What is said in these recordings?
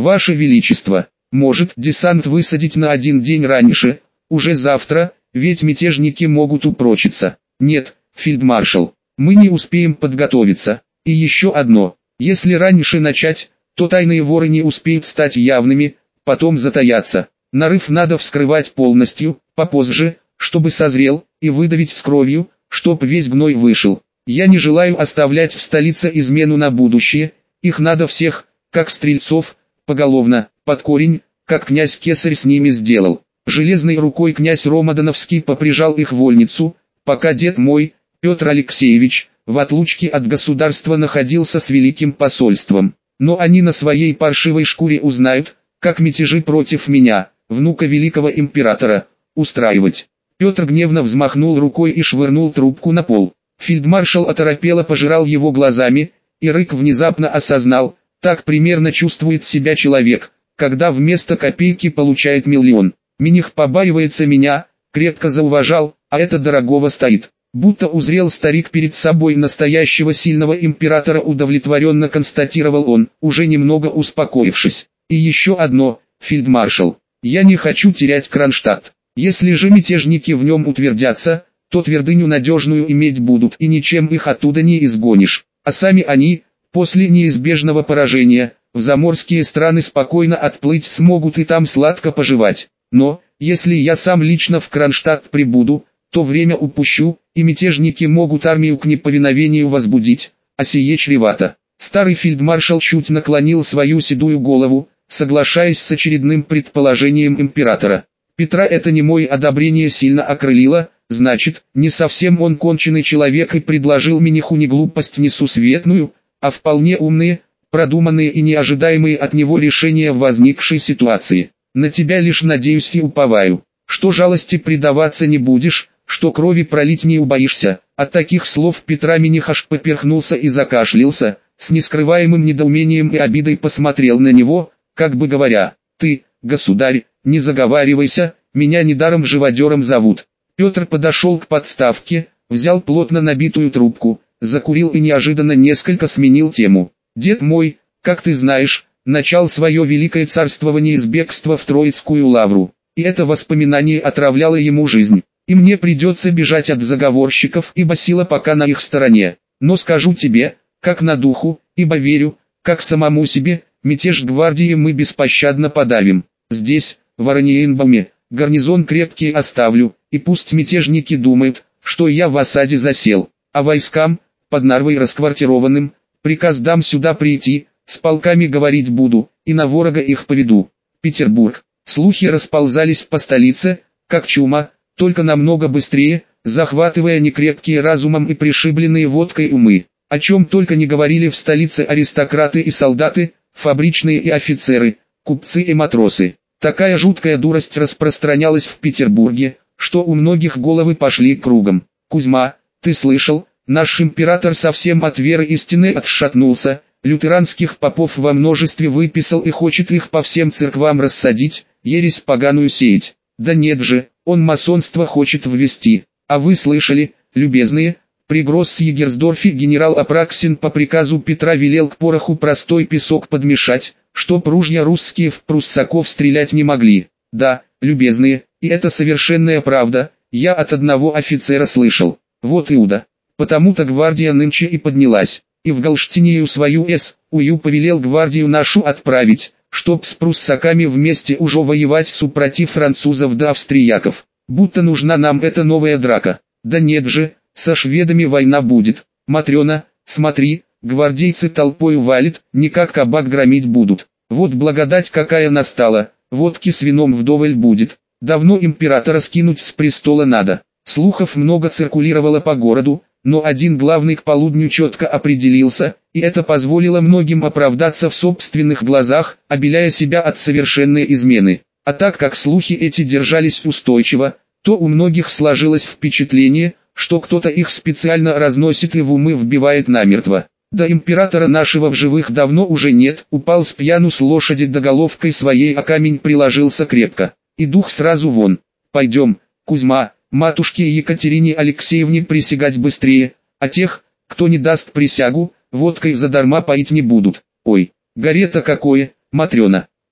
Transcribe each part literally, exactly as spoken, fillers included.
Ваше Величество, может десант высадить на один день раньше, уже завтра, ведь мятежники могут упрочиться. Нет, фельдмаршал, мы не успеем подготовиться. И еще одно, если раньше начать, то тайные воры не успеют стать явными, потом затаятся. Нарыв надо вскрывать полностью, попозже, чтобы созрел, и выдавить с кровью, чтоб весь гной вышел. Я не желаю оставлять в столице измену на будущее, их надо всех, как стрельцов, поголовно, под корень, как князь Кесарь с ними сделал. Железной рукой князь Ромодановский поприжал их вольницу, пока дед мой, Петр Алексеевич, в отлучке от государства находился с великим посольством. Но они на своей паршивой шкуре узнают, как мятежи против меня, внука великого императора, устраивать. Петр гневно взмахнул рукой и швырнул трубку на пол. Фельдмаршал оторопело пожирал его глазами, и Рык внезапно осознал, так примерно чувствует себя человек, когда вместо копейки получает миллион. Миних побаивается меня, крепко зауважал, а это дорогого стоит. Будто узрел старик перед собой настоящего сильного императора, удовлетворенно констатировал он, уже немного успокоившись. И еще одно, фельдмаршал, я не хочу терять Кронштадт. Если же мятежники в нем утвердятся, то твердыню надежную иметь будут и ничем их оттуда не изгонишь. А сами они, после неизбежного поражения, в заморские страны спокойно отплыть смогут и там сладко поживать. Но, если я сам лично в Кронштадт прибуду, то время упущу, и мятежники могут армию к неповиновению возбудить, а сие чревато. Старый фельдмаршал чуть наклонил свою седую голову, соглашаясь с очередным предположением императора. Петра это немое одобрение сильно окрылило, значит, не совсем он конченый человек и предложил Миниху не глупость несусветную, а вполне умные, продуманные и неожидаемые от него решения в возникшей ситуации. На тебя лишь надеюсь и уповаю, что жалости предаваться не будешь, что крови пролить не убоишься. От таких слов Петра Миних аж поперхнулся и закашлялся, с нескрываемым недоумением и обидой посмотрел на него, как бы говоря, ты, государь, не заговаривайся, меня недаром живодером зовут. Петр подошел к подставке, взял плотно набитую трубку, закурил и неожиданно несколько сменил тему. Дед мой, как ты знаешь, начал свое великое царствование с бегства в Троицкую лавру, и это воспоминание отравляло ему жизнь. И мне придется бежать от заговорщиков, ибо сила пока на их стороне. Но скажу тебе, как на духу, ибо верю, как самому себе, мятеж гвардии мы беспощадно подавим. Здесь, в Ораниенбауме, гарнизон крепкий оставлю, и пусть мятежники думают, что я в осаде засел, а войскам, под Нарвой расквартированным, приказ дам сюда прийти, с полками говорить буду, и на ворога их поведу. Петербург. Слухи расползались по столице, как чума, только намного быстрее, захватывая некрепкие разумом и пришибленные водкой умы. О чем только не говорили в столице аристократы и солдаты, фабричные и офицеры, купцы и матросы. Такая жуткая дурость распространялась в Петербурге, что у многих головы пошли кругом. Кузьма, ты слышал, наш император совсем от веры истины отшатнулся, лютеранских попов во множестве выписал и хочет их по всем церквам рассадить, ересь поганую сеять. Да нет же, он масонство хочет ввести. А вы слышали, любезные, при Гросс-Егерсдорфе генерал Апраксин по приказу Петра велел к пороху простой песок подмешать, чтоб ружья русские в пруссаков стрелять не могли. Да, любезные, и это совершенная правда, я от одного офицера слышал. Вот Иуда. Потому-то гвардия нынче и поднялась, и в Галштинию свою С. Ую повелел гвардию нашу отправить, чтоб с пруссаками вместе уже воевать супротив французов да австрияков. Будто нужна нам эта новая драка. Да нет же, со шведами война будет. Матрена, смотри, гвардейцы толпою валят, никак кабак громить будут. Вот благодать какая настала, водки с вином вдоволь будет. Давно императора скинуть с престола надо. Слухов много циркулировало по городу, но один главный к полудню четко определился, и это позволило многим оправдаться в собственных глазах, обеляя себя от совершенной измены. А так как слухи эти держались устойчиво, то у многих сложилось впечатление, что кто-то их специально разносит и в умы вбивает намертво. Да императора нашего в живых давно уже нет, упал с пьяну с лошади да головкой своей о камень приложился крепко. И дух сразу вон. Пойдем, Кузьма, матушке Екатерине Алексеевне присягать быстрее, а тех, кто не даст присягу, водкой задарма поить не будут. Ой, горе-то какое, Матрена.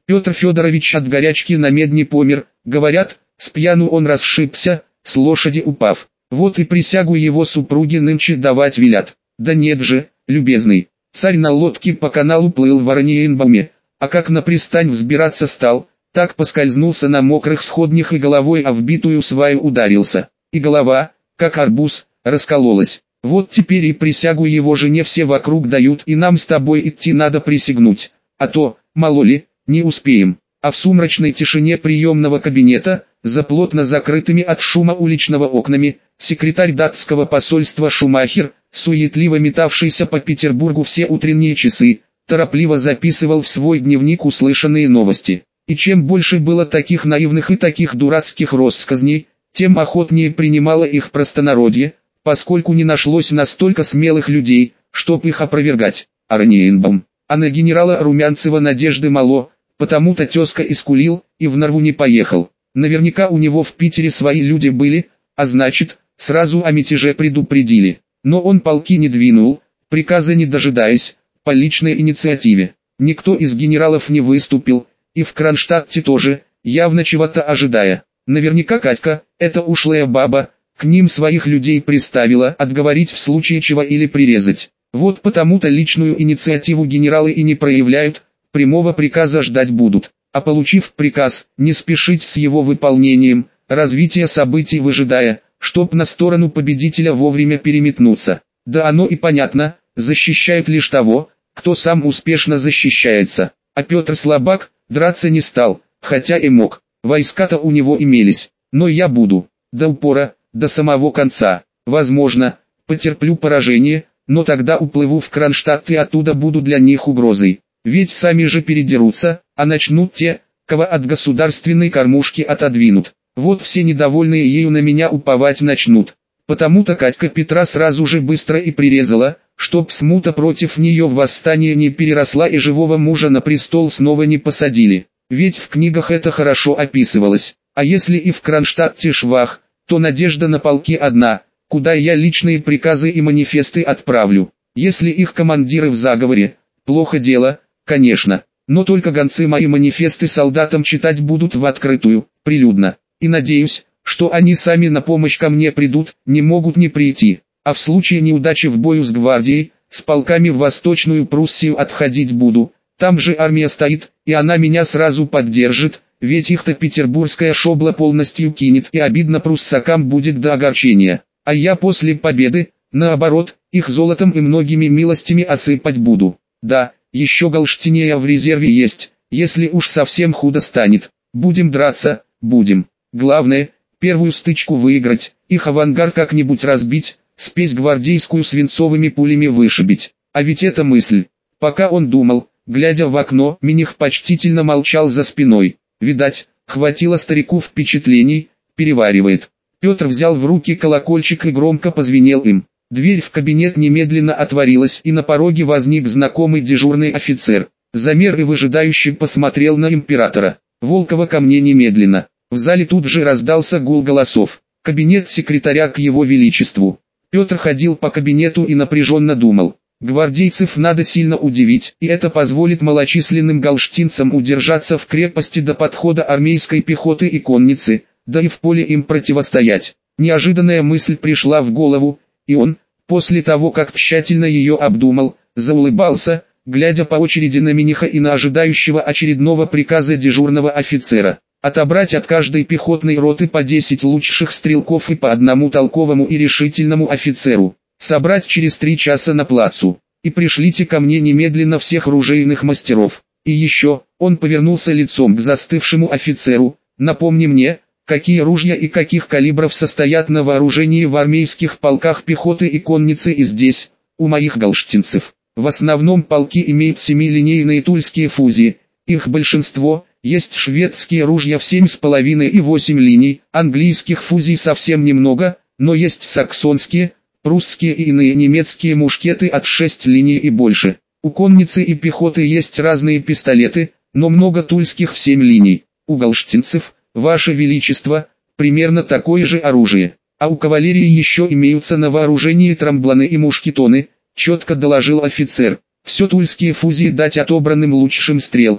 Петр Федорович от горячки на медне помер, говорят, с пьяну он расшибся, с лошади упав. Вот и присягу его супруги нынче давать велят. Да нет же, любезный, царь на лодке по каналу плыл в Орниенбауме, а как на пристань взбираться стал, так поскользнулся на мокрых сходнях и головой о вбитую сваю ударился. И голова, как арбуз, раскололась. Вот теперь и присягу его жене все вокруг дают, и нам с тобой идти надо присягнуть, а то, мало ли, не успеем. А в сумрачной тишине приемного кабинета, за плотно закрытыми от шума уличного окнами, секретарь датского посольства Шумахер, суетливо метавшийся по Петербургу все утренние часы, торопливо записывал в свой дневник услышанные новости. И чем больше было таких наивных и таких дурацких россказней, тем охотнее принимало их простонародье, поскольку не нашлось настолько смелых людей, чтоб их опровергать. Орниенбаум, а на генерала Румянцева надежды мало, потому-то тезка искулил и в Нарву не поехал. Наверняка у него в Питере свои люди были, а значит, сразу о мятеже предупредили. Но он полки не двинул, приказа не дожидаясь, по личной инициативе. Никто из генералов не выступил, и в Кронштадте тоже, явно чего-то ожидая. Наверняка Катька, эта ушлая баба, к ним своих людей приставила отговорить в случае чего или прирезать. Вот потому-то личную инициативу генералы и не проявляют, прямого приказа ждать будут. А получив приказ, не спешить с его выполнением, развитие событий выжидая, чтоб на сторону победителя вовремя переметнуться. Да оно и понятно, защищают лишь того, кто сам успешно защищается. А Петр слабак, драться не стал, хотя и мог. Войска-то у него имелись, но я буду, до упора, до самого конца. Возможно, потерплю поражение, но тогда уплыву в Кронштадт и оттуда буду для них угрозой. Ведь сами же передерутся, а начнут те, кого от государственной кормушки отодвинут. Вот все недовольные ею на меня уповать начнут. Потому-то Катька Петра сразу же быстро и прирезала, чтоб смута против нее в восстание не переросла и живого мужа на престол снова не посадили. Ведь в книгах это хорошо описывалось. А если и в Кронштадте швах, то надежда на полки одна, куда я личные приказы и манифесты отправлю. Если их командиры в заговоре, плохо дело, конечно, но только гонцы мои манифесты солдатам читать будут в открытую, прилюдно. И надеюсь, что они сами на помощь ко мне придут, не могут не прийти. А в случае неудачи в бою с гвардией, с полками в Восточную Пруссию отходить буду. Там же армия стоит, и она меня сразу поддержит, ведь их-то петербургская шобла полностью кинет, и обидно пруссакам будет до огорчения. А я после победы, наоборот, их золотом и многими милостями осыпать буду. Да, еще Галштинея в резерве есть, если уж совсем худо станет. Будем драться, будем. Главное, первую стычку выиграть, их авангард как-нибудь разбить, спесь гвардейскую свинцовыми пулями вышибить. А ведь это мысль. Пока он думал, глядя в окно, Миних почтительно молчал за спиной. Видать, хватило старику впечатлений, переваривает. Петр взял в руки колокольчик и громко позвенел им. Дверь в кабинет немедленно отворилась, и на пороге возник знакомый дежурный офицер. Замер и выжидающе посмотрел на императора. «Волкова ко мне немедленно». В зале тут же раздался гул голосов. Кабинет секретаря к его величеству. Петр ходил по кабинету и напряженно думал. Гвардейцев надо сильно удивить, и это позволит малочисленным галштинцам удержаться в крепости до подхода армейской пехоты и конницы, да и в поле им противостоять. Неожиданная мысль пришла в голову, и он, после того как тщательно ее обдумал, заулыбался, глядя по очереди на Миниха и на ожидающего очередного приказа дежурного офицера. Отобрать от каждой пехотной роты по десять лучших стрелков и по одному толковому и решительному офицеру. Собрать через три часа на плацу. И пришлите ко мне немедленно всех ружейных мастеров. И еще, он повернулся лицом к застывшему офицеру. Напомни мне, какие ружья и каких калибров состоят на вооружении в армейских полках пехоты и конницы и здесь, у моих галштинцев. В основном полки имеют семилинейные тульские фузии. Их большинство, есть шведские ружья в семь с половиной и восемь линий, английских фузий совсем немного, но есть саксонские, прусские и иные немецкие мушкеты от шесть линий и больше. У конницы и пехоты есть разные пистолеты, но много тульских в семь линий. У галштинцев, Ваше Величество, примерно такое же оружие. А у кавалерии еще имеются на вооружении тромблоны и мушкетоны, четко доложил офицер. Все тульские фузии дать отобранным лучшим стрелкам.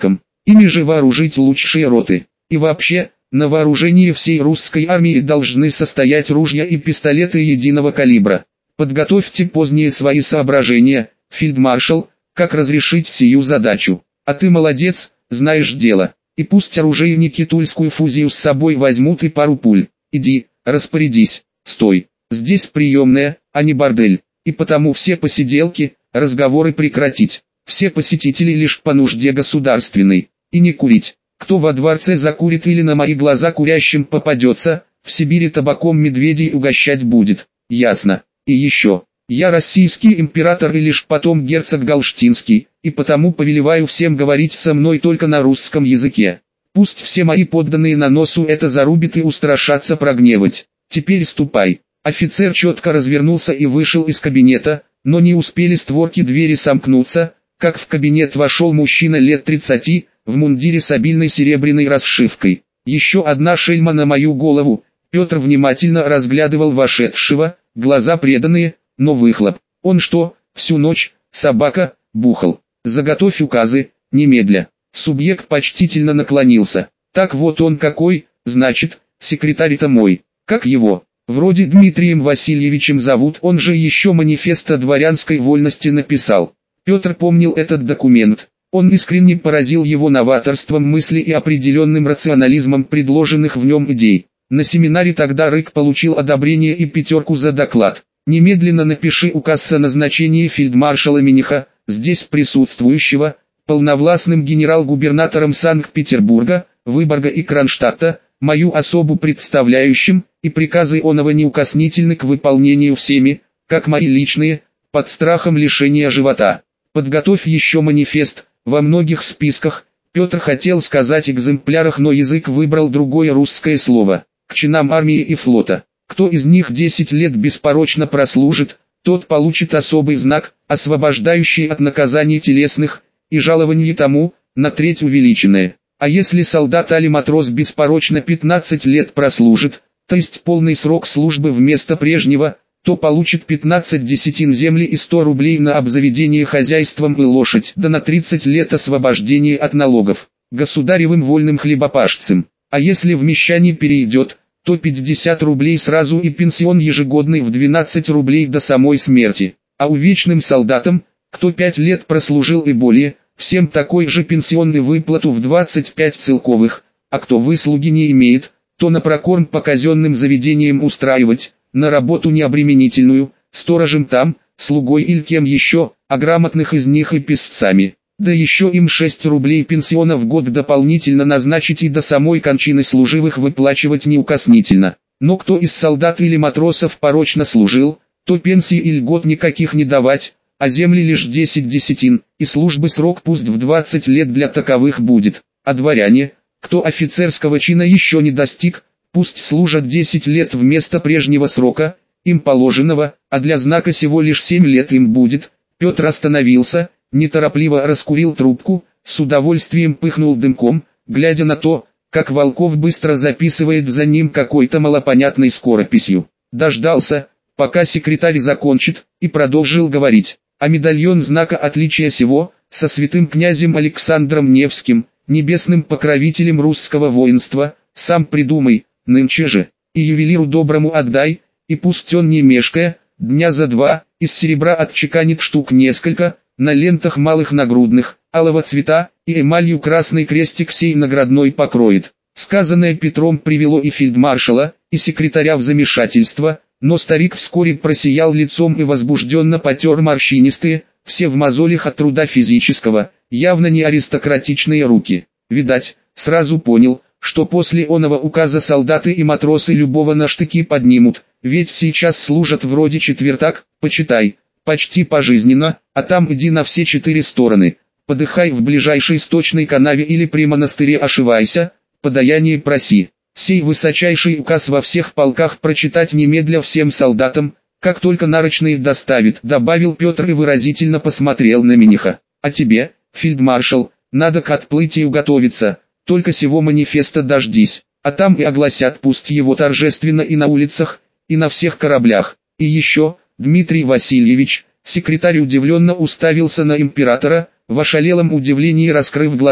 ими же вооружить лучшие роты. И вообще, на вооружении всей русской армии должны состоять ружья и пистолеты единого калибра. Подготовьте поздние свои соображения, фельдмаршал, как разрешить сию задачу. А ты молодец, знаешь дело. И пусть оружейники тульскую фузию с собой возьмут и пару пуль. Иди, распорядись. Стой, здесь приемная, а не бордель. И потому все посиделки, разговоры прекратить. Все посетители лишь по нужде государственной. И не курить. Кто во дворце закурит или на мои глаза курящим попадется, в Сибири табаком медведей угощать будет. Ясно. И еще. Я российский император и лишь потом герцог Галштинский, и потому повелеваю всем говорить со мной только на русском языке. Пусть все мои подданные на носу это зарубят и устрашатся прогневать. Теперь ступай. Офицер четко развернулся и вышел из кабинета, но не успели створки двери сомкнуться, как в кабинет вошел мужчина лет тридцати, в мундире с обильной серебряной расшивкой. Еще одна шельма на мою голову. Петр внимательно разглядывал вошедшего, глаза преданные, но выхлоп. Он что, всю ночь, собака, бухал? Заготовь указы, немедля. Субъект почтительно наклонился. Так вот он какой, значит, секретарь-то мой. Как его? Вроде Дмитрием Васильевичем зовут, он же еще манифест о дворянской вольности написал. Петр помнил этот документ. Он искренне поразил его новаторством мысли и определенным рационализмом предложенных в нем идей. На семинаре тогда Рык получил одобрение и пятерку за доклад. Немедленно напиши указ о назначении фельдмаршала Миниха, здесь присутствующего, полновластным генерал-губернатором Санкт-Петербурга, Выборга и Кронштадта, мою особу представляющим, и приказы оного неукоснительны к выполнению всеми, как мои личные, под страхом лишения живота. Подготовь еще манифест. Во многих списках, Петр хотел сказать экземплярах, но язык выбрал другое русское слово, к чинам армии и флота. Кто из них десять лет беспорочно прослужит, тот получит особый знак, освобождающий от наказаний телесных, и жалование тому, на треть увеличенное. А если солдат или матрос беспорочно пятнадцать лет прослужит, то есть полный срок службы вместо прежнего, то получит пятнадцать десятин земли и сто рублей на обзаведение хозяйством и лошадь, да на тридцать лет освобождение от налогов, государевым вольным хлебопашцем. А если в мещане перейдет, то пятьдесят рублей сразу и пенсион ежегодный в двенадцать рублей до самой смерти. А увечным солдатам, кто пять лет прослужил и более, всем такой же пенсионный выплату в двадцать пять целковых, а кто выслуги не имеет, то на прокорм по казенным заведениям устраивать, на работу необременительную, сторожем там, слугой или кем еще, а грамотных из них и писцами. Да еще им шесть рублей пенсиона в год дополнительно назначить и до самой кончины служивых выплачивать неукоснительно. Но кто из солдат или матросов порочно служил, то пенсии и льгот никаких не давать, а земли лишь десять десятин, и службы срок пусть в двадцать лет для таковых будет. А дворяне, кто офицерского чина еще не достиг, пусть служат десять лет вместо прежнего срока, им положенного, а для знака сего лишь семь лет им будет. Петр остановился, неторопливо раскурил трубку, с удовольствием пыхнул дымком, глядя на то, как Волков быстро записывает за ним какой-то малопонятной скорописью. Дождался, пока секретарь закончит, и продолжил говорить. А медальон знака отличия сего, со святым князем Александром Невским, небесным покровителем русского воинства, сам придумай, нынче же, и ювелиру доброму отдай, и пусть он не мешкая, дня за два, из серебра отчеканит штук несколько, на лентах малых нагрудных, алого цвета, и эмалью красный крестик сей наградной покроет. Сказанное Петром привело и фельдмаршала, и секретаря в замешательство, но старик вскоре просиял лицом и возбужденно потер морщинистые, все в мозолях от труда физического, явно не аристократичные руки. Видать, сразу понял, что после оного указа солдаты и матросы любого на штыки поднимут, ведь сейчас служат вроде четвертак, почитай, почти пожизненно, а там иди на все четыре стороны, подыхай в ближайшей сточной канаве или при монастыре ошивайся, подаяние проси. Сей высочайший указ во всех полках прочитать немедля всем солдатам, как только нарочные доставит, добавил Петр и выразительно посмотрел на Миниха. А тебе, фельдмаршал, надо к отплытию готовиться, только сего манифеста дождись, а там и огласят пусть его торжественно и на улицах, и на всех кораблях. И еще, Дмитрий Васильевич, секретарь удивленно уставился на императора, в ошалелом удивлении раскрыв глаза,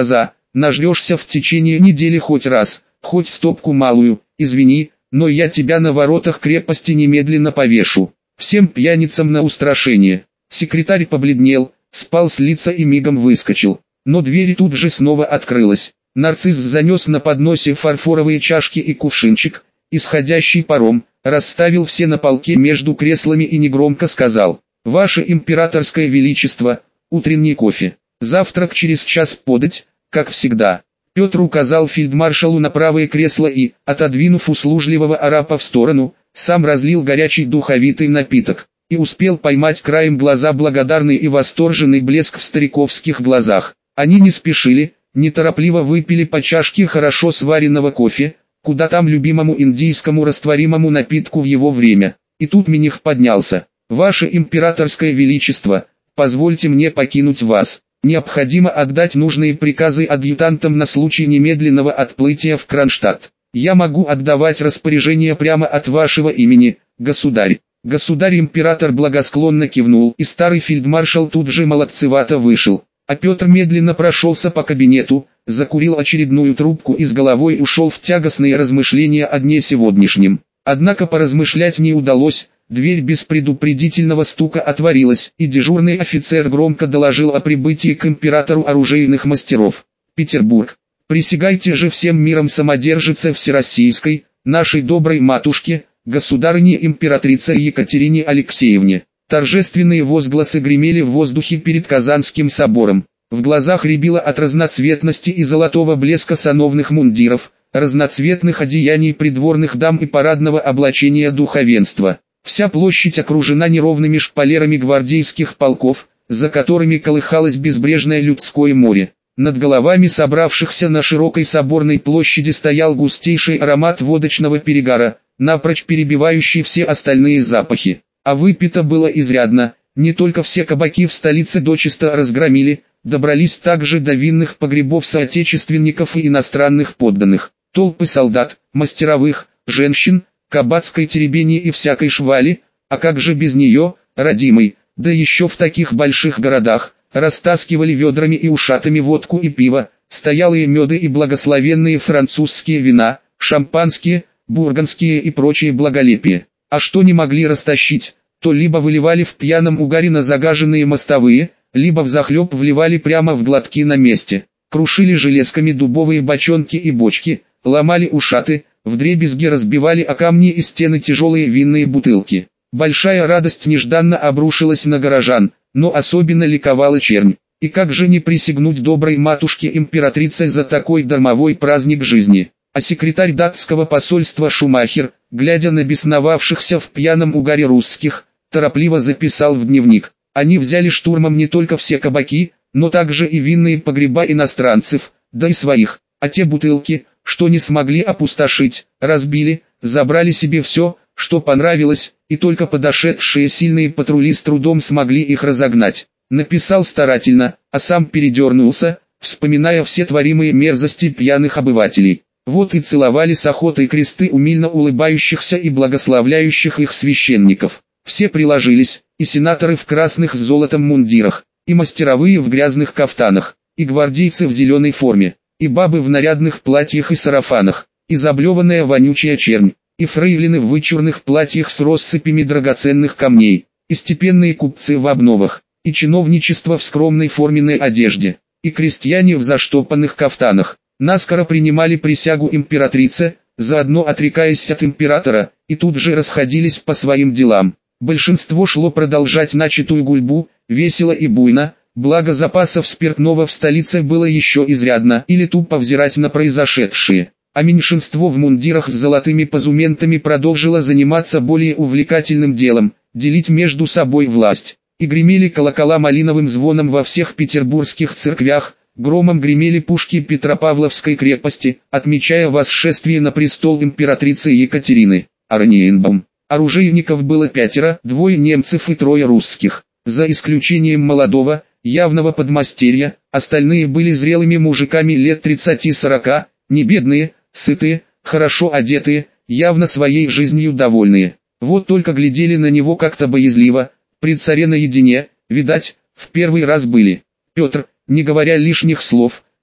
нажрешься в течение недели хоть раз, хоть стопку малую, извини, но я тебя на воротах крепости немедленно повешу. Всем пьяницам на устрашение. Секретарь побледнел, спал с лица и мигом выскочил. Но дверь тут же снова открылась. Нарцисс занес на подносе фарфоровые чашки и кувшинчик, исходящий паром, расставил все на полке между креслами и негромко сказал: «Ваше императорское величество, утренний кофе. Завтрак через час подать, как всегда». Петр указал фельдмаршалу на правое кресло и, отодвинув услужливого арапа в сторону, сам разлил горячий духовитый напиток, и успел поймать краем глаза благодарный и восторженный блеск в стариковских глазах. Они не спешили, неторопливо выпили по чашке хорошо сваренного кофе, куда там любимому индийскому растворимому напитку в его время. И тут Миних поднялся. «Ваше императорское величество, позвольте мне покинуть вас. Необходимо отдать нужные приказы адъютантам на случай немедленного отплытия в Кронштадт. Я могу отдавать распоряжения прямо от вашего имени, государь». Государь-император благосклонно кивнул, и старый фельдмаршал тут же молодцевато вышел. А Петр медленно прошелся по кабинету, закурил очередную трубку и с головой ушел в тягостные размышления о дне сегодняшнем. Однако поразмышлять не удалось. Дверь без предупредительного стука отворилась, и дежурный офицер громко доложил о прибытии к императору оружейных мастеров. «Петербург. Присягайте же всем миром самодержице всероссийской, нашей доброй матушке, государыне императрице Екатерине Алексеевне». Торжественные возгласы гремели в воздухе перед Казанским собором. В глазах рябило от разноцветности и золотого блеска сановных мундиров, разноцветных одеяний придворных дам и парадного облачения духовенства. Вся площадь окружена неровными шпалерами гвардейских полков, за которыми колыхалось безбрежное людское море. Над головами собравшихся на широкой соборной площади стоял густейший аромат водочного перегара, напрочь перебивающий все остальные запахи. А выпито было изрядно, не только все кабаки в столице дочисто разгромили, добрались также до винных погребов соотечественников и иностранных подданных. Толпы солдат, мастеровых, женщин, кабацкой теребени и всякой швали, а как же без нее, родимой, да еще в таких больших городах, растаскивали ведрами и ушатами водку и пиво, стоялые меды и благословенные французские вина, шампанские, бургундские и прочие благолепия. А что не могли растащить, то либо выливали в пьяном угаре на загаженные мостовые, либо взахлеб вливали прямо в глотки на месте. Крушили железками дубовые бочонки и бочки, ломали ушаты, вдребезги разбивали о камни и стены тяжелые винные бутылки. Большая радость нежданно обрушилась на горожан, но особенно ликовала чернь. И как же не присягнуть доброй матушке императрице за такой дармовой праздник жизни? А секретарь датского посольства Шумахер, глядя на бесновавшихся в пьяном угаре русских, торопливо записал в дневник: они взяли штурмом не только все кабаки, но также и винные погреба иностранцев, да и своих, а те бутылки, что не смогли опустошить, разбили, забрали себе все, что понравилось, и только подошедшие сильные патрули с трудом смогли их разогнать. Написал старательно, а сам передернулся, вспоминая все творимые мерзости пьяных обывателей. Вот и целовали с охотой кресты умильно улыбающихся и благословляющих их священников. Все приложились, и сенаторы в красных с золотом мундирах, и мастеровые в грязных кафтанах, и гвардейцы в зеленой форме, и бабы в нарядных платьях и сарафанах, и заблеванная вонючая чернь, и фрейлины в вычурных платьях с россыпями драгоценных камней, и степенные купцы в обновах, и чиновничество в скромной форменной одежде, и крестьяне в заштопанных кафтанах. Наскоро принимали присягу императрице, заодно отрекаясь от императора, и тут же расходились по своим делам. Большинство шло продолжать начатую гульбу, весело и буйно, благо запасов спиртного в столице было еще изрядно, или тупо взирать на произошедшее. А меньшинство в мундирах с золотыми позументами продолжило заниматься более увлекательным делом – делить между собой власть. И гремели колокола малиновым звоном во всех петербургских церквях, громом гремели пушки Петропавловской крепости, отмечая восшествие на престол императрицы Екатерины. Орниенбаум. Оружейников было пятеро, двое немцев и трое русских. За исключением молодого, явного подмастерья, остальные были зрелыми мужиками лет тридцати-сорока, не бедные, сытые, хорошо одетые, явно своей жизнью довольные. Вот только глядели на него как-то боязливо, при царе наедине, видать, в первый раз были. Петр, не говоря лишних слов,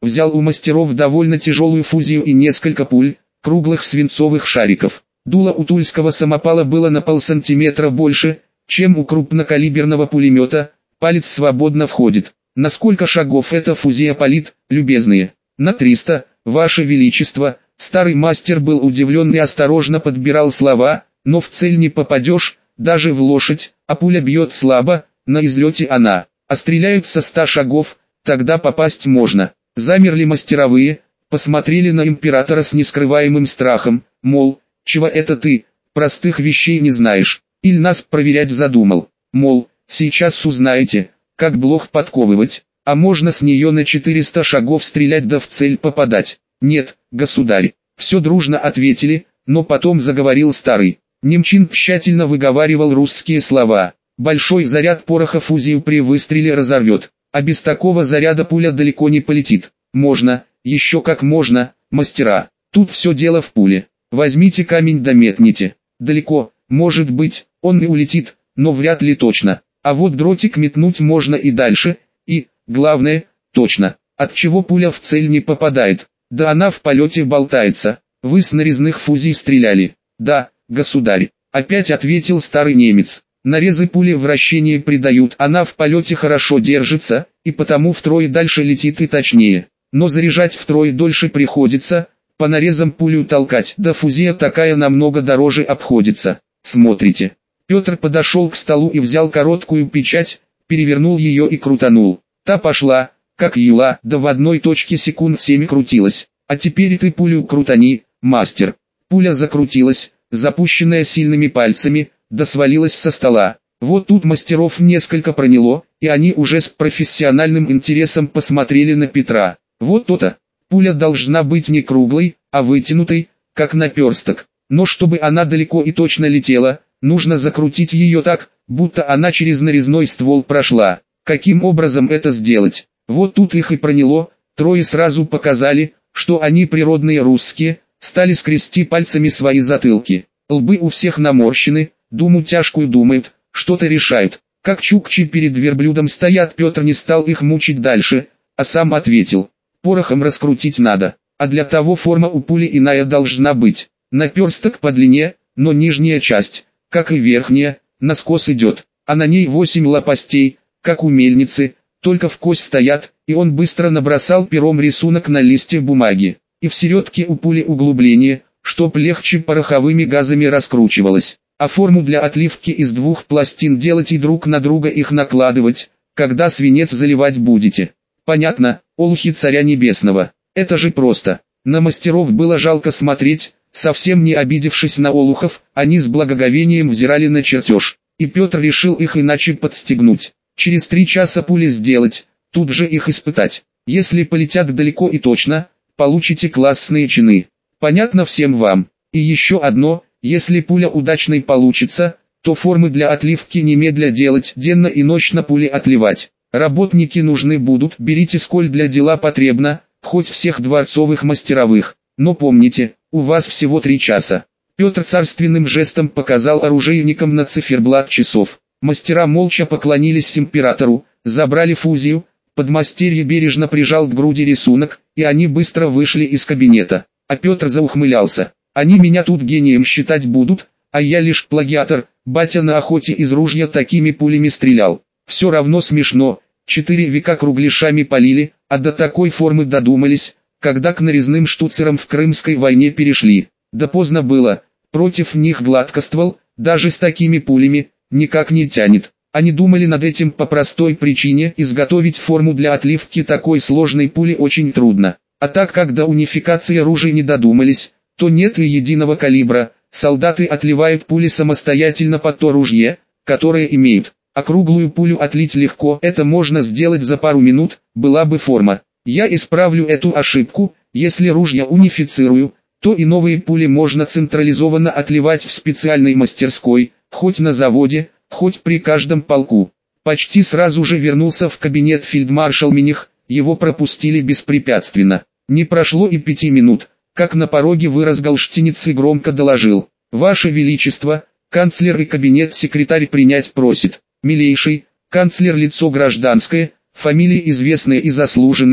взял у мастеров довольно тяжелую фузию и несколько пуль, круглых свинцовых шариков. Дуло у тульского самопала было на полсантиметра больше, чем у крупнокалиберного пулемета, палец свободно входит. На сколько шагов эта фузия палит, любезные? На триста, ваше величество. Старый мастер был удивлен и осторожно подбирал слова, но в цель не попадешь, даже в лошадь, а пуля бьет слабо, на излете она, а стреляют со ста шагов, тогда попасть можно. Замерли мастеровые, посмотрели на императора с нескрываемым страхом, мол, чего это ты, простых вещей не знаешь, или нас проверять задумал, мол, сейчас узнаете, как блох подковывать, а можно с нее на четыреста шагов стрелять да в цель попадать. Нет, государь, все дружно ответили, но потом заговорил старый. Немчин тщательно выговаривал русские слова. Большой заряд пороха фузию при выстреле разорвет, а без такого заряда пуля далеко не полетит. Можно, еще как можно, мастера, тут все дело в пуле. Возьмите камень да метните. Далеко, может быть, он и улетит, но вряд ли точно. А вот дротик метнуть можно и дальше, и, главное, точно, от чего пуля в цель не попадает. Да она в полете болтается. Вы с нарезных фузий стреляли? Да, государь, опять ответил старый немец. Нарезы пули вращение придают, она в полете хорошо держится, и потому втрое дальше летит и точнее. Но заряжать втрое дольше приходится, по нарезам пулю толкать, да фузия такая намного дороже обходится. Смотрите. Петр подошел к столу и взял короткую печать, перевернул ее и крутанул. Та пошла, как юла, да в одной точке секунд семь крутилась. А теперь ты пулю крутани, мастер. Пуля закрутилась, запущенная сильными пальцами, да свалилась со стола. Вот тут мастеров несколько проняло, и они уже с профессиональным интересом посмотрели на Петра. Вот то-то. Пуля должна быть не круглой, а вытянутой, как наперсток. Но чтобы она далеко и точно летела, нужно закрутить ее так, будто она через нарезной ствол прошла. Каким образом это сделать? Вот тут их и проняло, трое сразу показали, что они природные русские, стали скрести пальцами свои затылки. Лбы у всех наморщены, думу тяжкую думают, что-то решают. Как чукчи перед верблюдом стоят, Петр не стал их мучить дальше, а сам ответил: порохом раскрутить надо, а для того форма у пули иная должна быть. Наперсток по длине, но нижняя часть, как и верхняя, наскос идет, а на ней восемь лопастей, как у мельницы, только в кость стоят, и он быстро набросал пером рисунок на листе бумаги. И в середке у пули углубление, чтоб легче пороховыми газами раскручивалось. А форму для отливки из двух пластин делать и друг на друга их накладывать, когда свинец заливать будете. Понятно, олухи царя небесного. Это же просто. На мастеров было жалко смотреть, совсем не обидевшись на олухов, они с благоговением взирали на чертеж. И Петр решил их иначе подстегнуть. Через три часа пули сделать, тут же их испытать. Если полетят далеко и точно, получите классные чины. Понятно всем вам. И еще одно, если пуля удачной получится, то формы для отливки немедля делать, денно и ночно пули отливать. Работники нужны будут, берите сколь для дела потребно, хоть всех дворцовых мастеровых. Но помните, у вас всего три часа. Петр царственным жестом показал оружейникам на циферблат часов. Мастера молча поклонились императору, забрали фузию, подмастерье бережно прижал к груди рисунок, и они быстро вышли из кабинета. А Петр заухмылялся. Они меня тут гением считать будут, а я лишь плагиатор, батя на охоте из ружья такими пулями стрелял. Все равно смешно, четыре века кругляшами полили, а до такой формы додумались, когда к нарезным штуцерам в Крымской войне перешли. Да поздно было, против них гладкоствол, даже с такими пулями, никак не тянет. Они думали над этим по простой причине: изготовить форму для отливки такой сложной пули очень трудно. А так как до унификации оружия не додумались, то нет и единого калибра, солдаты отливают пули самостоятельно под то ружье, которое имеют. А круглую пулю отлить легко, это можно сделать за пару минут, была бы форма. Я исправлю эту ошибку, если ружья унифицирую, то и новые пули можно централизованно отливать в специальной мастерской, хоть на заводе, хоть при каждом полку. Почти сразу же вернулся в кабинет фельдмаршал Миних, его пропустили беспрепятственно. Не прошло и пяти минут, как на пороге вырос галштинец и громко доложил: «Ваше Величество, канцлер и кабинет-секретарь принять просит». «Милейший, канцлер лицо гражданское, фамилия известная и заслуженной,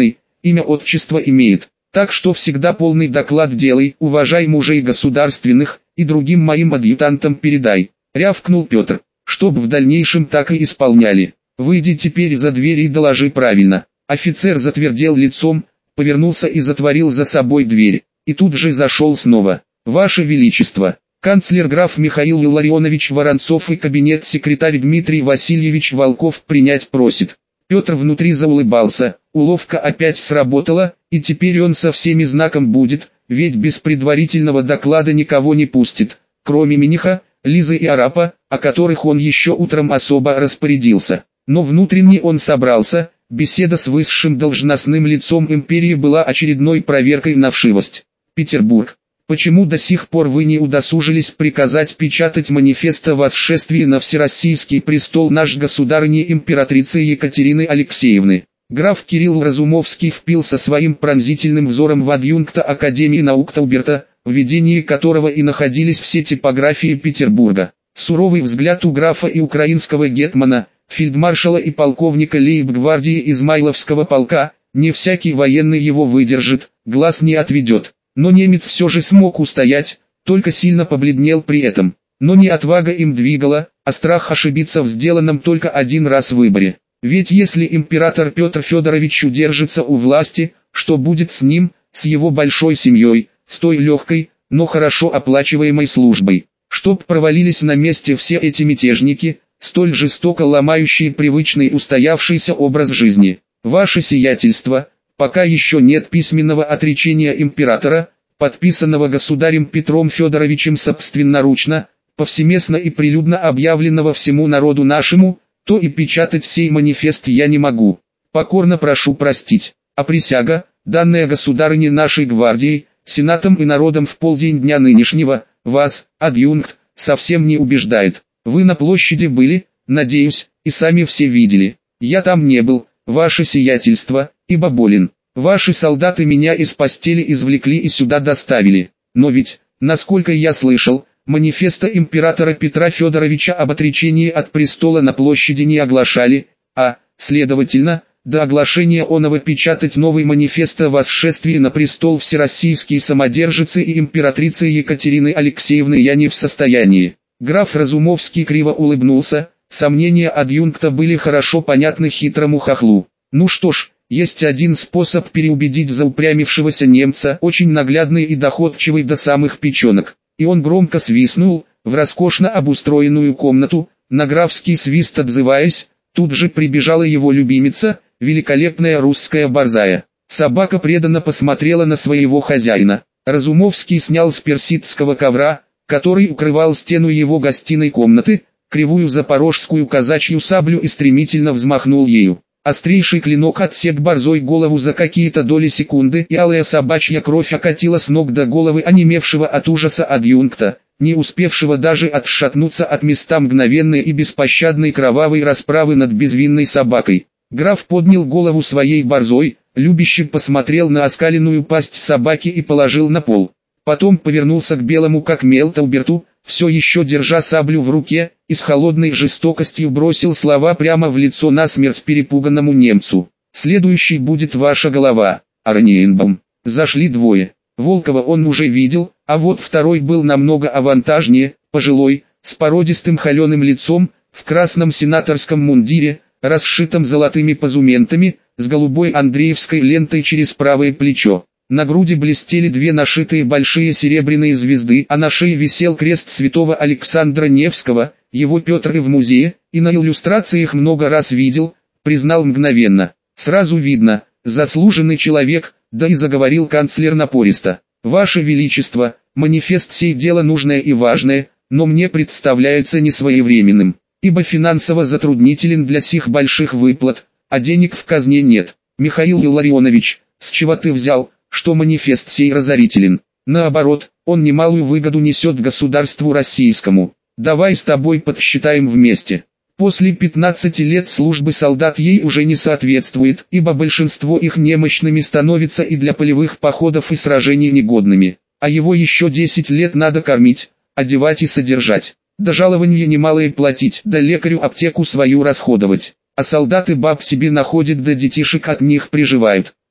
имя отчество имеет. Так что всегда полный доклад делай, уважай мужей государственных, и другим моим адъютантам передай. Рявкнул Петр, чтоб в дальнейшем так и исполняли. Выйди теперь за дверь и доложи правильно. Офицер затвердел лицом, повернулся и затворил за собой дверь. И тут же зашел снова. Ваше Величество, канцлер граф Михаил Илларионович Воронцов и кабинет-секретарь Дмитрий Васильевич Волков принять просит. Петр внутри заулыбался, уловка опять сработала, и теперь он со всеми знаком будет, ведь без предварительного доклада никого не пустит, кроме Миниха, Лизы и Арапа, о которых он еще утром особо распорядился. Но внутренне он собрался, беседа с высшим должностным лицом империи была очередной проверкой на вшивость. Петербург. Почему до сих пор вы не удосужились приказать печатать манифест о восшествии на всероссийский престол наш государыни императрицы Екатерины Алексеевны? Граф Кирилл Разумовский впился своим пронзительным взором в адъюнкта Академии наук Тауберта, в ведении которого и находились все типографии Петербурга. Суровый взгляд у графа и украинского гетмана, фельдмаршала и полковника лейб-гвардии Измайловского полка, не всякий военный его выдержит, глаз не отведет. Но немец все же смог устоять, только сильно побледнел при этом. Но не отвага им двигала, а страх ошибиться в сделанном только один раз выборе. Ведь если император Петр Федорович удержится у власти, что будет с ним, с его большой семьей, с той легкой, но хорошо оплачиваемой службой? Чтоб провалились на месте все эти мятежники, столь жестоко ломающие привычный устоявшийся образ жизни. Ваше сиятельство, пока еще нет письменного отречения императора, подписанного государем Петром Федоровичем собственноручно, повсеместно и прилюдно объявленного всему народу нашему, то и печатать сей манифест я не могу. Покорно прошу простить. А присяга, данная государыне нашей гвардией, сенатом и народом в полдень дня нынешнего, вас, адъюнкт, совсем не убеждает. Вы на площади были, надеюсь, и сами все видели. Я там не был, ваше сиятельство, ибо болен. Ваши солдаты меня из постели извлекли и сюда доставили. Но ведь, насколько я слышал, манифеста императора Петра Федоровича об отречении от престола на площади не оглашали, а, следовательно, до оглашения оного печатать новый манифест о восшествии на престол всероссийской самодержицы и императрицы Екатерины Алексеевны я не в состоянии. Граф Разумовский криво улыбнулся, сомнения адъюнкта были хорошо понятны хитрому хохлу. Ну что ж, есть один способ переубедить заупрямившегося немца, очень наглядный и доходчивый до самых печенок. И он громко свистнул, в роскошно обустроенную комнату, на графский свист отзываясь, тут же прибежала его любимица, великолепная русская борзая. Собака преданно посмотрела на своего хозяина. Разумовский снял с персидского ковра, который укрывал стену его гостиной комнаты, кривую запорожскую казачью саблю и стремительно взмахнул ею. Острейший клинок отсек борзой голову за какие-то доли секунды, и алая собачья кровь окатила с ног до головы онемевшего от ужаса адъюнкта, не успевшего даже отшатнуться от места мгновенной и беспощадной кровавой расправы над безвинной собакой. Граф поднял голову своей борзой, любяще посмотрел на оскаленную пасть собаки и положил на пол. Потом повернулся к белому как мел Тауберту, все еще держа саблю в руке, и с холодной жестокостью бросил слова прямо в лицо насмерть перепуганному немцу. «Следующий будет ваша голова, Арниенбаум». Зашли двое. Волкова он уже видел, а вот второй был намного авантажнее, пожилой, с породистым холеным лицом, в красном сенаторском мундире, расшитом золотыми позументами, с голубой андреевской лентой через правое плечо. На груди блестели две нашитые большие серебряные звезды, а на шее висел крест святого Александра Невского. Его Петр и в музее, и на иллюстрациях много раз видел, признал мгновенно. Сразу видно, заслуженный человек, да и заговорил канцлер напористо. «Ваше Величество, манифест сей дело нужное и важное, но мне представляется несвоевременным, ибо финансово затруднителен для сих больших выплат, а денег в казне нет. Михаил Илларионович, с чего ты взял, что манифест сей разорителен? Наоборот, он немалую выгоду несет государству российскому. Давай с тобой подсчитаем вместе». После пятнадцати лет службы солдат ей уже не соответствует, ибо большинство их немощными становится и для полевых походов и сражений негодными. А его еще десять лет надо кормить, одевать и содержать. Да жалование немалое платить, да лекарю аптеку свою расходовать. А солдаты баб себе находят, да детишек от них приживают.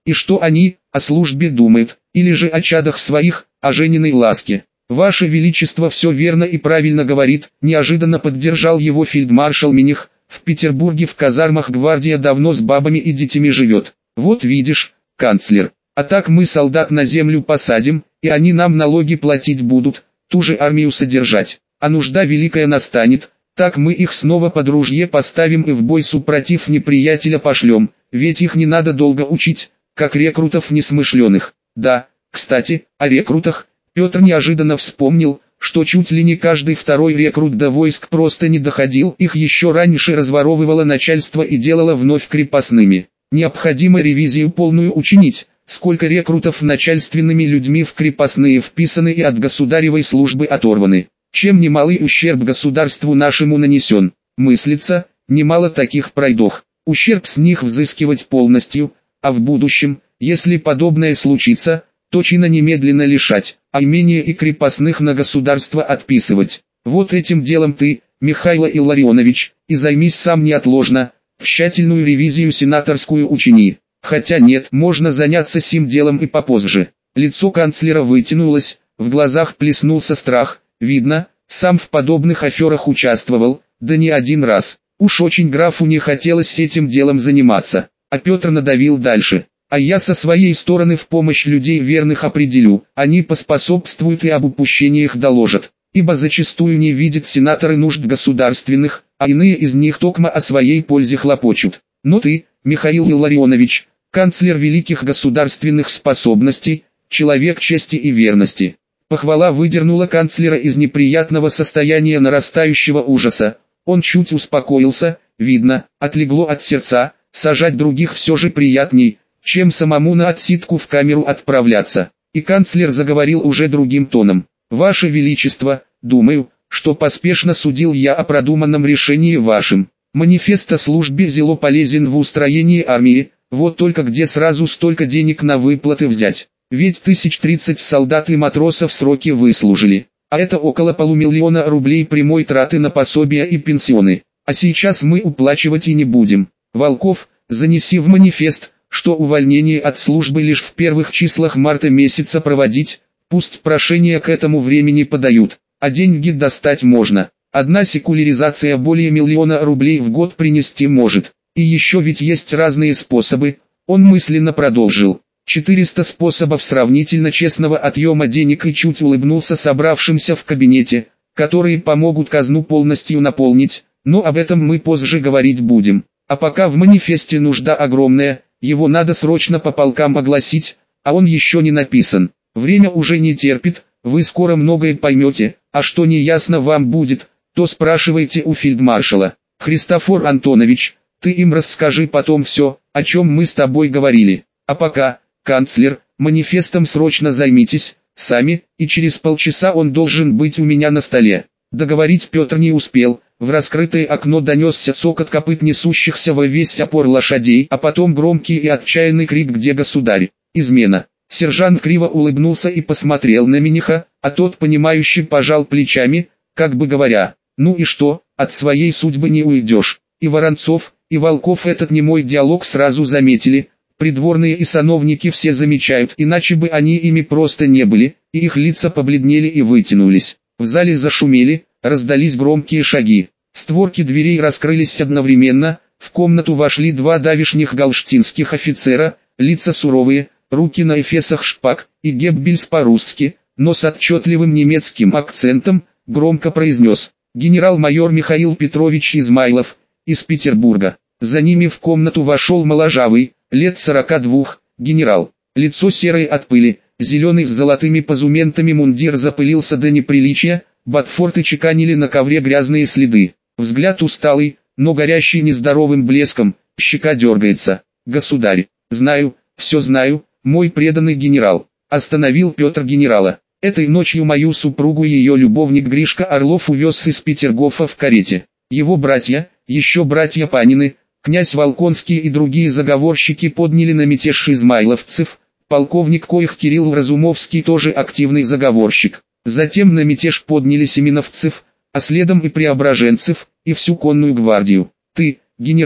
И что они о службе думают, или же о чадах своих, о жениной ласке? Ваше Величество все верно и правильно говорит, неожиданно поддержал его фельдмаршал Миних. В Петербурге в казармах гвардия давно с бабами и детьми живет. Вот видишь, канцлер, а так мы солдат на землю посадим, и они нам налоги платить будут, ту же армию содержать. А нужда великая настанет, так мы их снова под ружье поставим и в бой супротив неприятеля пошлем, ведь их не надо долго учить, как рекрутов несмышленых. Да, кстати, о рекрутах, Петр неожиданно вспомнил, что чуть ли не каждый второй рекрут до войск просто не доходил, их еще раньше разворовывало начальство и делало вновь крепостными. Необходимо ревизию полную учинить, сколько рекрутов начальственными людьми в крепостные вписаны и от государевой службы оторваны. Чем немалый ущерб государству нашему нанесен, мыслится, немало таких пройдох. Ущерб с них взыскивать полностью, а в будущем, если подобное случится, то чина немедленно лишать, а имение и крепостных на государство отписывать. Вот этим делом ты, Михаил Илларионович, и займись сам неотложно, тщательную ревизию сенаторскую учини. Хотя нет, можно заняться сим делом и попозже. Лицо канцлера вытянулось, в глазах плеснулся страх, видно, сам в подобных аферах участвовал, да не один раз. Уж очень графу не хотелось этим делом заниматься, а Петр надавил дальше. А я со своей стороны в помощь людей верных определю, они поспособствуют и об упущениях доложат, ибо зачастую не видят сенаторы нужд государственных, а иные из них токмо о своей пользе хлопочут. Но ты, Михаил Илларионович, канцлер великих государственных способностей, человек чести и верности. Похвала выдернула канцлера из неприятного состояния нарастающего ужаса. Он чуть успокоился, видно, отлегло от сердца, сажать других все же приятней, чем самому на отсидку в камеру отправляться. И канцлер заговорил уже другим тоном. «Ваше Величество, думаю, что поспешно судил я о продуманном решении вашим. Манифест о службе зело полезен в устроении армии, вот только где сразу столько денег на выплаты взять? Ведь тысяч тридцать солдат и матросов сроки выслужили, а это около полумиллиона рублей прямой траты на пособия и пенсионы. А сейчас мы уплачивать и не будем. Волков, занеси в манифест, что увольнение от службы лишь в первых числах марта месяца проводить, пусть прошение к этому времени подают, а деньги достать можно. Одна секуляризация более миллиона рублей в год принести может. И еще ведь есть разные способы, он мысленно продолжил. четыреста способов сравнительно честного отъема денег и чуть улыбнулся собравшимся в кабинете, которые помогут казну полностью наполнить, но об этом мы позже говорить будем. А пока в манифесте нужда огромная, его надо срочно по полкам огласить, а он еще не написан. Время уже не терпит, вы скоро многое поймете, а что не ясно вам будет, то спрашивайте у фельдмаршала. Христофор Антонович, ты им расскажи потом все, о чем мы с тобой говорили. А пока, канцлер, манифестом срочно займитесь, сами, и через полчаса он должен быть у меня на столе. Договорить Петр не успел, в раскрытое окно донесся цокот копыт несущихся во весь опор лошадей, а потом громкий и отчаянный крик «Где государь?» «Измена!» Сержант криво улыбнулся и посмотрел на Миниха, а тот понимающе пожал плечами, как бы говоря, ну и что, от своей судьбы не уйдешь. И Воронцов, и Волков этот немой диалог сразу заметили, придворные и сановники все замечают, иначе бы они ими просто не были, и их лица побледнели и вытянулись. В зале зашумели, раздались громкие шаги. Створки дверей раскрылись одновременно, в комнату вошли два давишних галштинских офицера, лица суровые, руки на эфесах шпаг, и Геббельс по-русски, но с отчетливым немецким акцентом, громко произнес: «Генерал-майор Михаил Петрович Измайлов, из Петербурга». За ними в комнату вошел моложавый, лет сорока двух, генерал. Лицо серое от пыли, зеленый с золотыми позументами мундир запылился до неприличия, ботфорты чеканили на ковре грязные следы. Взгляд усталый, но горящий нездоровым блеском, щека дергается. «Государь, знаю, все знаю, мой преданный генерал», остановил Петр генерала. «Этой ночью мою супругу и ее любовник Гришка Орлов увез из Петергофа в карете. Его братья, еще братья Панины, князь Волконский и другие заговорщики подняли на мятеж измайловцев, полковник коих Кирилл Разумовский тоже активный заговорщик. Затем на мятеж подняли семеновцев, а следом и преображенцев, и всю конную гвардию. Ты, генерал,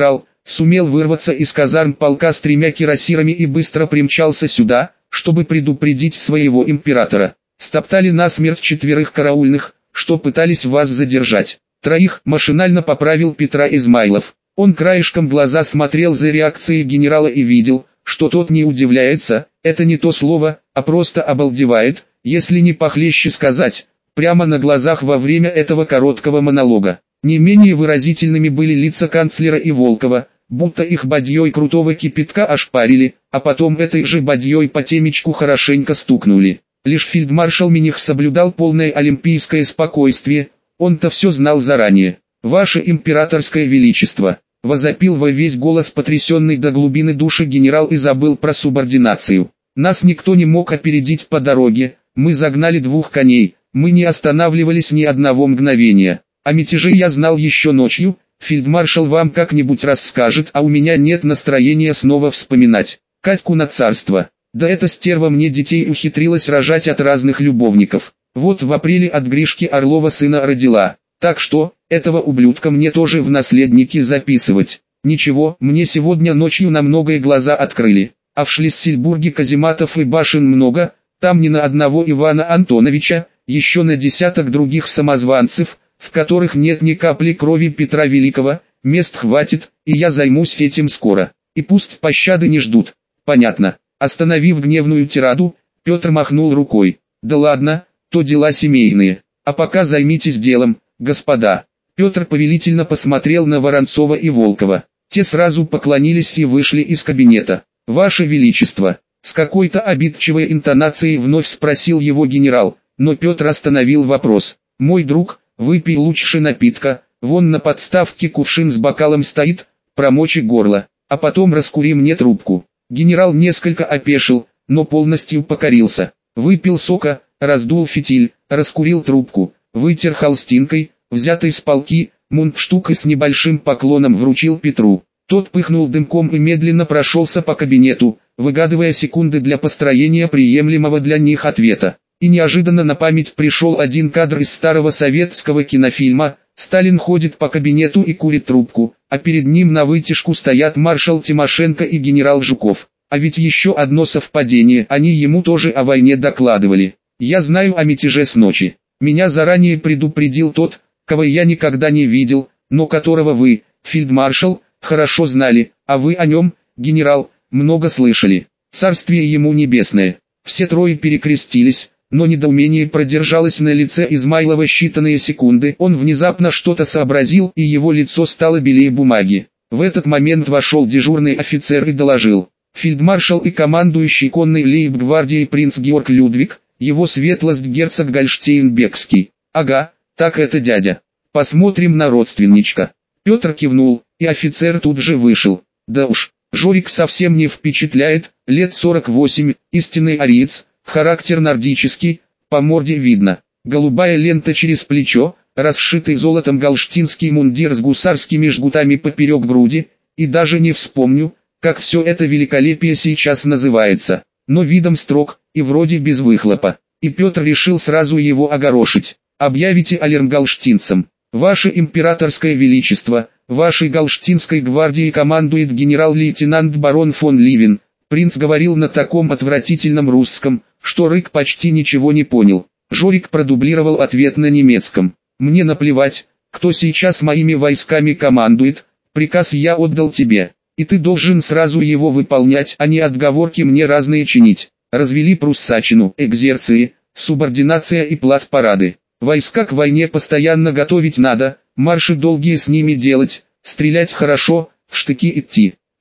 сумел вырваться из казарм полка с тремя кирасирами и быстро примчался сюда, чтобы предупредить своего императора. Стоптали насмерть четверых караульных, что пытались вас задержать. Троих машинально поправил Петра Измайлов. Он краешком глаза смотрел за реакцией генерала и видел, что тот не удивляется, это не то слово, а просто обалдевает, если не похлеще сказать, прямо на глазах во время этого короткого монолога. Не менее выразительными были лица канцлера и Волкова, будто их бадьей крутого кипятка ошпарили, а потом этой же бадьей по темечку хорошенько стукнули. Лишь фельдмаршал Миних соблюдал полное олимпийское спокойствие, он-то все знал заранее. «Ваше императорское величество!» — возопил во весь голос потрясенный до глубины души генерал и забыл про субординацию. «Нас никто не мог опередить по дороге, мы загнали двух коней, мы не останавливались ни одного мгновения. О мятеже я знал еще ночью, фельдмаршал вам как-нибудь расскажет, а у меня нет настроения снова вспоминать. Катьку на царство. Да эта стерва мне детей ухитрилась рожать от разных любовников. Вот в апреле от Гришки Орлова сына родила. Так что, этого ублюдка мне тоже в наследники записывать. Ничего, мне сегодня ночью на многое глаза открыли. А в Шлиссельбурге казематов и башен много, там не на одного Ивана Антоновича, еще на десяток других самозванцев, в которых нет ни капли крови Петра Великого, мест хватит, и я займусь этим скоро. И пусть пощады не ждут. Понятно. Остановив гневную тираду, Петр махнул рукой. Да ладно, то дела семейные. А пока займитесь делом, господа. Петр повелительно посмотрел на Воронцова и Волкова. Те сразу поклонились и вышли из кабинета. Ваше Величество, с какой-то обидчивой интонацией вновь спросил его генерал, но Петр остановил вопрос. Мой друг, выпей лучше напитка, вон на подставке кувшин с бокалом стоит, промочи горло, а потом раскури мне трубку. Генерал несколько опешил, но полностью покорился. Выпил сока, раздул фитиль, раскурил трубку, вытер холстинкой, взятой с полки, мундштук и с небольшим поклоном вручил Петру. Тот пыхнул дымком и медленно прошелся по кабинету, выгадывая секунды для построения приемлемого для них ответа. И неожиданно на память пришел один кадр из старого советского кинофильма. Сталин ходит по кабинету и курит трубку, а перед ним на вытяжку стоят маршал Тимошенко и генерал Жуков. А ведь еще одно совпадение, они ему тоже о войне докладывали. Я знаю о мятеже с ночи. Меня заранее предупредил тот, кого я никогда не видел, но которого вы, фельдмаршал, хорошо знали, а вы о нем, генерал, много слышали. Царствие ему небесное. Все трое перекрестились, но недоумение продержалось на лице Измайлова считанные секунды. Он внезапно что-то сообразил, и его лицо стало белее бумаги. В этот момент вошел дежурный офицер и доложил. Фельдмаршал и командующий конной лейб-гвардией принц Георг Людвиг, его светлость герцог Гольштейн-Бекский. Ага, так это дядя. Посмотрим на родственничка. Петр кивнул, и офицер тут же вышел. Да уж, Жорик совсем не впечатляет, лет сорок восемь, истинный ариец, характер нордический, по морде видно. Голубая лента через плечо, расшитый золотом галштинский мундир с гусарскими жгутами поперек груди, и даже не вспомню, как все это великолепие сейчас называется, но видом строг, и вроде без выхлопа. И Петр решил сразу его огорошить. Объявите алернгалштинцам. Ваше императорское величество, вашей галштинской гвардией командует генерал-лейтенант барон фон Ливен. Принц говорил на таком отвратительном русском, что Рык почти ничего не понял. Жорик продублировал ответ на немецком. Мне наплевать, кто сейчас моими войсками командует, приказ я отдал тебе, и ты должен сразу его выполнять, а не отговорки мне разные чинить. Развели пруссачину, экзерции, субординация и плацпарады. Войска к войне постоянно готовить надо, марши долгие с ними делать, стрелять хорошо, в штыки идти.